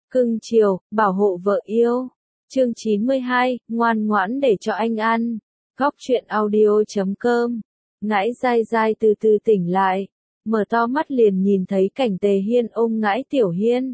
Cưng chiều, bảo hộ vợ yêu. Chương 92, ngoan ngoãn để cho anh ăn. Góc truyện audio.com. Ngãi dai dai từ từ tỉnh lại, mở to mắt liền nhìn thấy cảnh Tề Hiên ôm Ngãi Tiểu Hiên.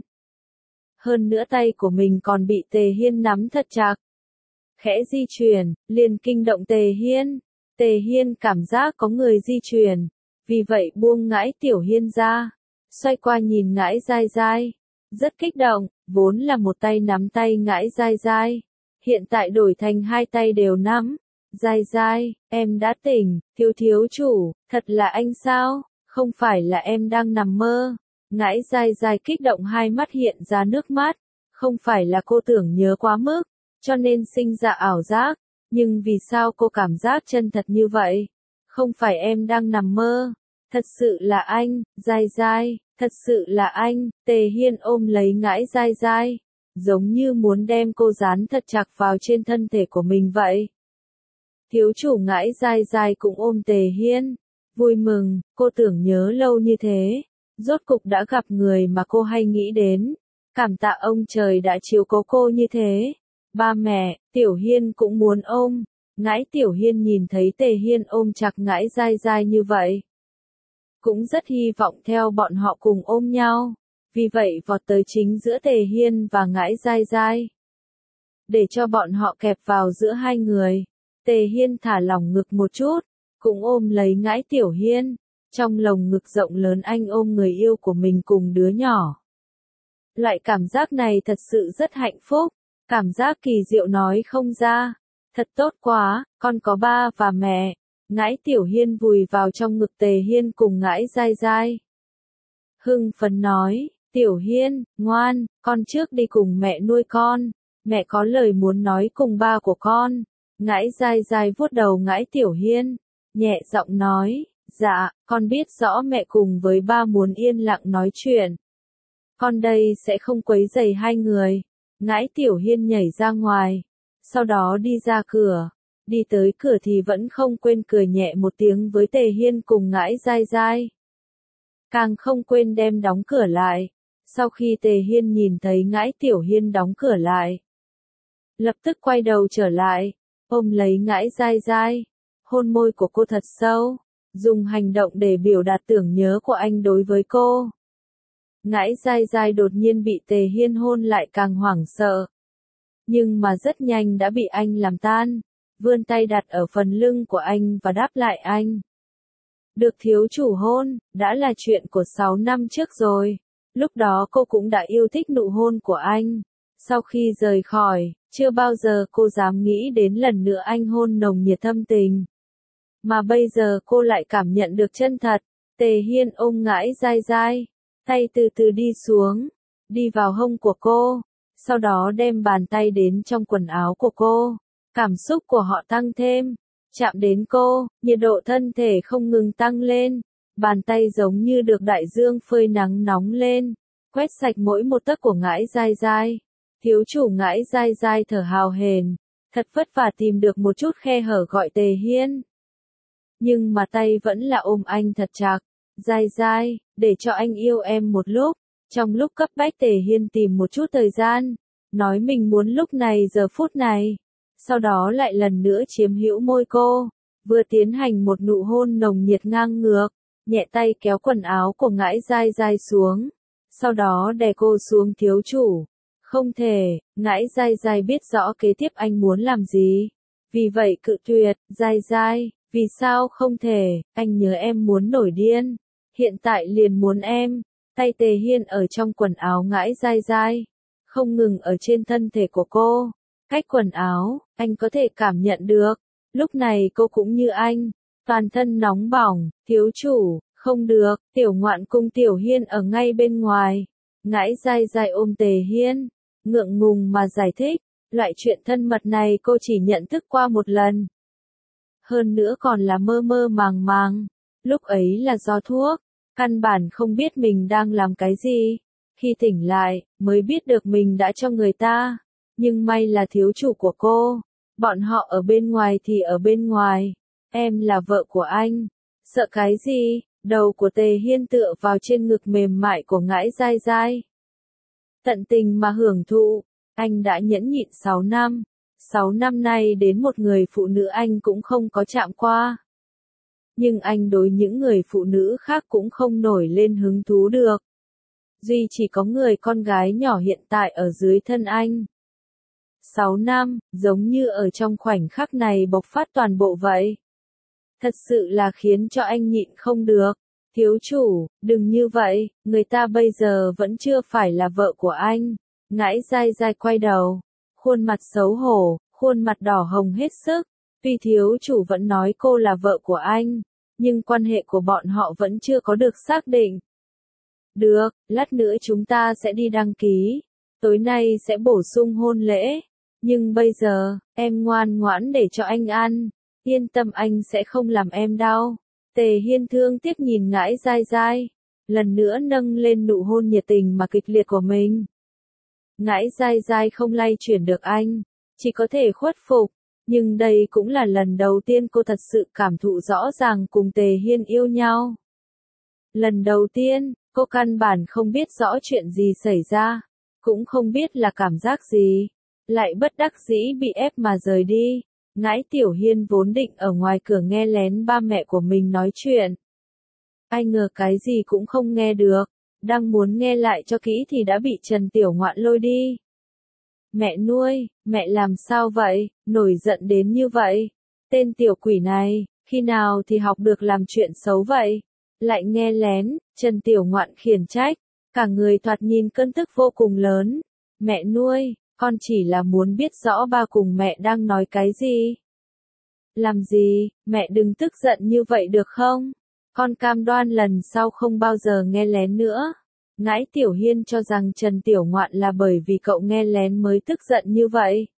Hơn nữa tay của mình còn bị Tề Hiên nắm thật chặt. Khẽ di chuyển, liền kinh động Tề Hiên. Tề Hiên cảm giác có người di chuyển, vì vậy buông Ngãi Tiểu Hiên ra, xoay qua nhìn Ngãi dai dai. Rất kích động, vốn là một tay nắm tay Ngãi dai dai, hiện tại đổi thành hai tay đều nắm. Dai dai, em đã tỉnh, thiếu chủ, thật là anh sao, không phải là em đang nằm mơ. Ngãi dai dai kích động hai mắt hiện ra nước mắt, không phải là cô tưởng nhớ quá mức, cho nên sinh ra ảo giác, nhưng vì sao cô cảm giác chân thật như vậy? Không phải em đang nằm mơ, thật sự là anh, dai dai, thật sự là anh. Tề Hiên ôm lấy Ngãi dai dai, giống như muốn đem cô dán thật chặt vào trên thân thể của mình vậy. Thiếu chủ Ngãi dai dai cũng ôm Tề Hiên, vui mừng, cô tưởng nhớ lâu như thế, rốt cục đã gặp người mà cô hay nghĩ đến, cảm tạ ông trời đã chiếu cố cô như thế. Ba mẹ, Tiểu Hiên cũng muốn ôm. Ngãi Tiểu Hiên nhìn thấy Tề Hiên ôm chặt Ngãi dai dai như vậy, cũng rất hy vọng theo bọn họ cùng ôm nhau, vì vậy vọt tới chính giữa Tề Hiên và Ngãi dai dai, để cho bọn họ kẹp vào giữa hai người. Tề Hiên thả lỏng ngực một chút, cũng ôm lấy Ngãi Tiểu Hiên, trong lồng ngực rộng lớn anh ôm người yêu của mình cùng đứa nhỏ. Loại cảm giác này thật sự rất hạnh phúc, cảm giác kỳ diệu nói không ra, thật tốt quá, con có ba và mẹ. Ngãi Tiểu Hiên vùi vào trong ngực Tề Hiên cùng Ngãi dai dai, hưng phấn nói, Tiểu Hiên, ngoan, con trước đi cùng mẹ nuôi con, mẹ có lời muốn nói cùng ba của con. Ngãi dai dai vuốt đầu Ngãi Tiểu Hiên, nhẹ giọng nói, dạ, con biết rõ mẹ cùng với ba muốn yên lặng nói chuyện. Con đây sẽ không quấy rầy hai người. Ngãi Tiểu Hiên nhảy ra ngoài, sau đó đi ra cửa, đi tới cửa thì vẫn không quên cười nhẹ một tiếng với Tề Hiên cùng Ngãi dai dai. Càng không quên đem đóng cửa lại. Sau khi Tề Hiên nhìn thấy Ngãi Tiểu Hiên đóng cửa lại, lập tức quay đầu trở lại, ôm lấy Ngãi dai dai, hôn môi của cô thật sâu, dùng hành động để biểu đạt tưởng nhớ của anh đối với cô. Ngãi dai dai đột nhiên bị Tề Hiên hôn lại càng hoảng sợ, nhưng mà rất nhanh đã bị anh làm tan, vươn tay đặt ở phần lưng của anh và đáp lại anh. Được thiếu chủ hôn, đã là chuyện của 6 năm trước rồi, lúc đó cô cũng đã yêu thích nụ hôn của anh. Sau khi rời khỏi, chưa bao giờ cô dám nghĩ đến lần nữa anh hôn nồng nhiệt thâm tình. Mà bây giờ cô lại cảm nhận được chân thật. Tề Hiên ôm Ngãi dai dai, tay từ từ đi xuống, đi vào hông của cô, sau đó đem bàn tay đến trong quần áo của cô. Cảm xúc của họ tăng thêm, chạm đến cô, nhiệt độ thân thể không ngừng tăng lên, bàn tay giống như được đại dương phơi nắng nóng lên, quét sạch mỗi một tấc của Ngãi dai dai. Thiếu chủ Ngãi dai dai thở hào hển, thật vất vả tìm được một chút khe hở gọi Tề Hiên. Nhưng mà tay vẫn là ôm anh thật chặt. Dai dai, để cho anh yêu em một lúc. Trong lúc cấp bách Tề Hiên tìm một chút thời gian, nói mình muốn lúc này giờ phút này. Sau đó lại lần nữa chiếm hữu môi cô, vừa tiến hành một nụ hôn nồng nhiệt ngang ngược, nhẹ tay kéo quần áo của Ngãi dai dai xuống, sau đó đè cô xuống. Thiếu chủ, không thể. Ngãi dai dai biết rõ kế tiếp anh muốn làm gì, vì vậy cự tuyệt. Dai dai, vì sao không thể, anh nhớ em muốn nổi điên, hiện tại liền muốn em. Tay Tề Hiên ở trong quần áo Ngãi dai dai, không ngừng ở trên thân thể của cô, cách quần áo, anh có thể cảm nhận được, lúc này cô cũng như anh, toàn thân nóng bỏng. Thiếu chủ, không được, tiểu ngoạn cùng Tiểu Hiên ở ngay bên ngoài. Ngãi dai dai ôm Tề Hiên, ngượng ngùng mà giải thích, loại chuyện thân mật này cô chỉ nhận thức qua một lần. Hơn nữa còn là mơ mơ màng màng, lúc ấy là do thuốc, căn bản không biết mình đang làm cái gì. Khi tỉnh lại, mới biết được mình đã cho người ta, nhưng may là thiếu chủ của cô, bọn họ ở bên ngoài thì ở bên ngoài, em là vợ của anh, sợ cái gì? Đầu của Tề Hiên tựa vào trên ngực mềm mại của Ngãi dai dai. tận tình mà hưởng thụ. Anh đã nhẫn nhịn 6 năm. 6 năm nay đến một người phụ nữ anh cũng không có chạm qua. Nhưng anh đối những người phụ nữ khác cũng không nổi lên hứng thú được. Duy chỉ có người con gái nhỏ hiện tại ở dưới thân anh. 6 năm, giống như ở trong khoảnh khắc này bộc phát toàn bộ vậy. Thật sự là khiến cho anh nhịn không được. Thiếu chủ, đừng như vậy, người ta bây giờ vẫn chưa phải là vợ của anh. Ngãi dai dai quay đầu, khuôn mặt xấu hổ, khuôn mặt đỏ hồng hết sức. Tuy thiếu chủ vẫn nói cô là vợ của anh, nhưng quan hệ của bọn họ vẫn chưa có được xác định. Được, lát nữa chúng ta sẽ đi đăng ký. Tối nay sẽ bổ sung hôn lễ. Nhưng bây giờ, em ngoan ngoãn để cho anh ăn. Yên tâm anh sẽ không làm em đau. Tề Hiên thương tiếc nhìn Ngãi dai dai. Lần nữa nâng lên nụ hôn nhiệt tình mà kịch liệt của mình. Ngãi dai dai không lay chuyển được anh. Chỉ có thể khuất phục. Nhưng đây cũng là lần đầu tiên cô thật sự cảm thụ rõ ràng cùng Tề Hiên yêu nhau. Lần đầu tiên, cô căn bản không biết rõ chuyện gì xảy ra. Cũng không biết là cảm giác gì. Lại bất đắc dĩ bị ép mà rời đi. Ngãi Tiểu Hiên vốn định ở ngoài cửa nghe lén ba mẹ của mình nói chuyện. Ai ngờ cái gì cũng không nghe được. Đang muốn nghe lại cho kỹ thì đã bị Trần Tiểu Ngoạn lôi đi. Mẹ nuôi, mẹ làm sao vậy, nổi giận đến như vậy. Tên tiểu quỷ này, khi nào thì học được làm chuyện xấu vậy. Lại nghe lén, Trần Tiểu Ngoạn khiển trách. Cả người thoạt nhìn cơn tức vô cùng lớn. Mẹ nuôi, con chỉ là muốn biết rõ ba cùng mẹ đang nói cái gì. Làm gì, mẹ đừng tức giận như vậy được không? Con cam đoan lần sau không bao giờ nghe lén nữa. Ngãi Tiểu Hiên cho rằng Trần Tiểu Ngoạn là bởi vì cậu nghe lén mới tức giận như vậy.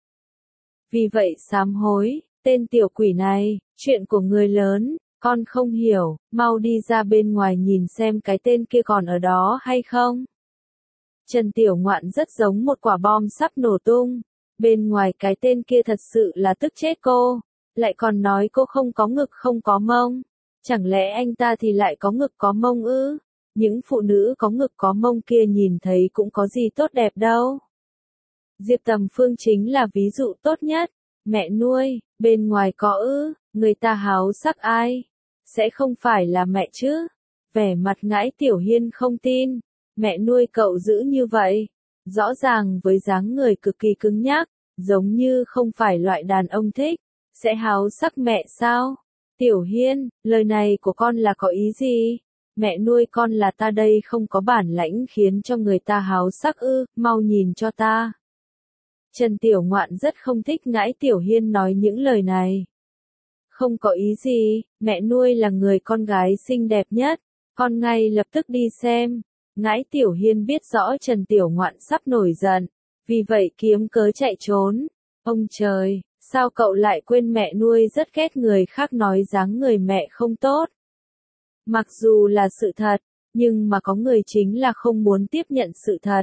Vì vậy sám hối, tên tiểu quỷ này, chuyện của người lớn, con không hiểu, mau đi ra bên ngoài nhìn xem cái tên kia còn ở đó hay không. Trần Tiểu Ngoạn rất giống một quả bom sắp nổ tung. Bên ngoài cái tên kia thật sự là tức chết cô. Lại còn nói cô không có ngực không có mông. Chẳng lẽ anh ta thì lại có ngực có mông ư? Những phụ nữ có ngực có mông kia nhìn thấy cũng có gì tốt đẹp đâu. Diệp Tầm Phương chính là ví dụ tốt nhất. Mẹ nuôi, bên ngoài có ư, người ta háo sắc ai? Sẽ không phải là mẹ chứ? Vẻ mặt Ngãi Tiểu Hiên không tin. Mẹ nuôi cậu giữ như vậy. Rõ ràng với dáng người cực kỳ cứng nhắc, giống như không phải loại đàn ông thích. Sẽ háo sắc mẹ sao? Tiểu Hiên, lời này của con là có ý gì? Mẹ nuôi con là ta đây không có bản lãnh khiến cho người ta háo sắc ư, mau nhìn cho ta. Trần Tiểu Ngoạn rất không thích Ngãi Tiểu Hiên nói những lời này. Không có ý gì, mẹ nuôi là người con gái xinh đẹp nhất, con ngay lập tức đi xem. Ngãi Tiểu Hiên biết rõ Trần Tiểu Ngoạn sắp nổi giận, vì vậy kiếm cớ chạy trốn. Ông trời, sao cậu lại quên mẹ nuôi rất ghét người khác nói dáng người mẹ không tốt. Mặc dù là sự thật, nhưng mà có người chính là không muốn tiếp nhận sự thật.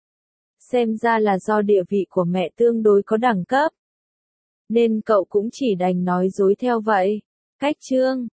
Xem ra là do địa vị của mẹ tương đối có đẳng cấp. Nên cậu cũng chỉ đành nói dối theo vậy. Cách chương